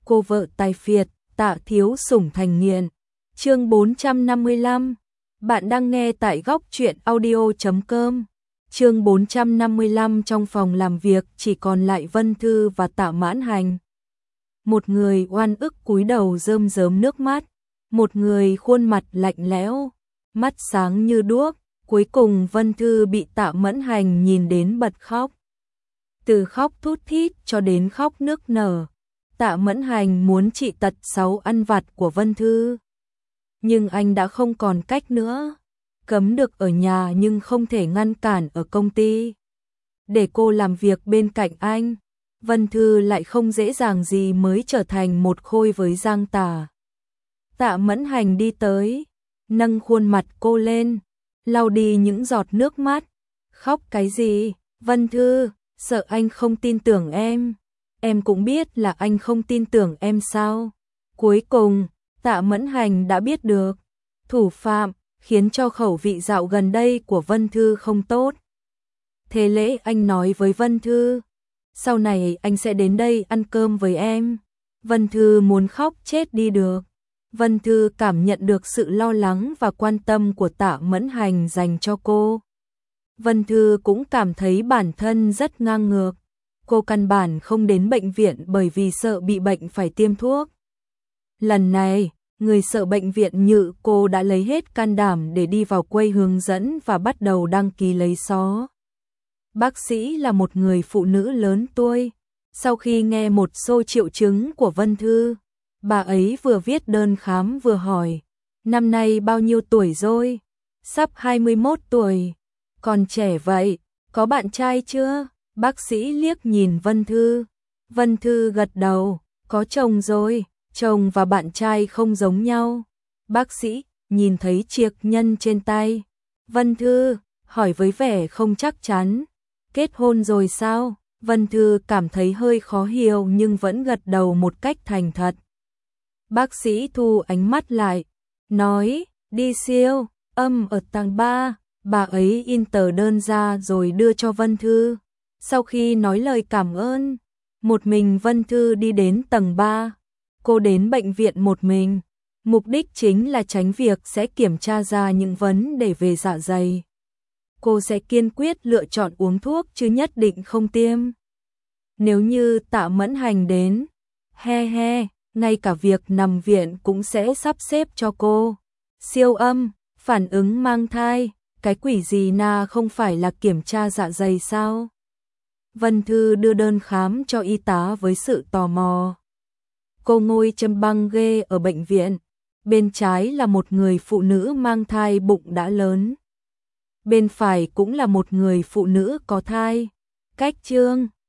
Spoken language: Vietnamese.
cô vợ tài phiệt, Tạ Thiếu Sủng thành nghiện. Chương 455. Bạn đang nghe tại góc truyện audio.com. Chương 455. Trong phòng làm việc chỉ còn lại Vân Thư và Tạ Mãn Hành. Một người oan ức cúi đầu rơm rớm nước mắt, một người khuôn mặt lạnh lẽo, mắt sáng như đuốc. Cuối cùng Vân Thư bị Tạ Mẫn Hành nhìn đến bật khóc. Từ khóc thút thít cho đến khóc nức nở. Tạ Mẫn Hành muốn trị tật xấu ăn vặt của Vân Thư. Nhưng anh đã không còn cách nữa. Cấm được ở nhà nhưng không thể ngăn cản ở công ty. Để cô làm việc bên cạnh anh, Vân Thư lại không dễ dàng gì mới trở thành một khôi với Giang Tả. Tạ Mẫn Hành đi tới, nâng khuôn mặt cô lên, lau đi những giọt nước mắt. Khóc cái gì, Vân Thư, sợ anh không tin tưởng em. Em cũng biết là anh không tin tưởng em sao. Cuối cùng, Tạ Mẫn Hành đã biết được thủ phạm, khiến cho khẩu vị dạo gần đây của Vân Thư không tốt. Thế lễ anh nói với Vân Thư, sau này anh sẽ đến đây ăn cơm với em. Vân Thư muốn khóc chết đi được. Vân Thư cảm nhận được sự lo lắng và quan tâm của Tạ Mẫn Hành dành cho cô. Vân Thư cũng cảm thấy bản thân rất ngang ngược. Cô căn bản không đến bệnh viện bởi vì sợ bị bệnh phải tiêm thuốc. Lần này, người sợ bệnh viện như cô đã lấy hết can đảm để đi vào quầy hướng dẫn và bắt đầu đăng ký lấy xó. Bác sĩ là một người phụ nữ lớn tuổi. Sau khi nghe một số triệu chứng của Vân Thư, bà ấy vừa viết đơn khám vừa hỏi, năm nay bao nhiêu tuổi rồi? Sắp 21 tuổi. Còn trẻ vậy, có bạn trai chưa? Bác sĩ liếc nhìn Vân Thư. Vân Thư gật đầu, có chồng rồi, chồng và bạn trai không giống nhau. Bác sĩ nhìn thấy chiếc nhẫn trên tay Vân Thư, hỏi với vẻ không chắc chắn, kết hôn rồi sao? Vân Thư cảm thấy hơi khó hiểu nhưng vẫn gật đầu một cách thành thật. Bác sĩ thu ánh mắt lại, nói, đi siêu âm ở tầng 3. Bà ấy in tờ đơn ra rồi đưa cho Vân Thư. Sau khi nói lời cảm ơn, một mình Vân Thư đi đến tầng 3. Cô đến bệnh viện một mình. Mục đích chính là tránh việc sẽ kiểm tra ra những vấn đề về dạ dày. Cô sẽ kiên quyết lựa chọn uống thuốc chứ nhất định không tiêm. Nếu như Tạ Mẫn Hành đến, ngay cả việc nằm viện cũng sẽ sắp xếp cho cô. Siêu âm, phản ứng mang thai, cái quỷ gì na không phải là kiểm tra dạ dày sao? Vân Thư đưa đơn khám cho y tá với sự tò mò. Cô ngồi châm băng ghê ở bệnh viện. Bên trái là một người phụ nữ mang thai bụng đã lớn. Bên phải cũng là một người phụ nữ có thai. Cách chương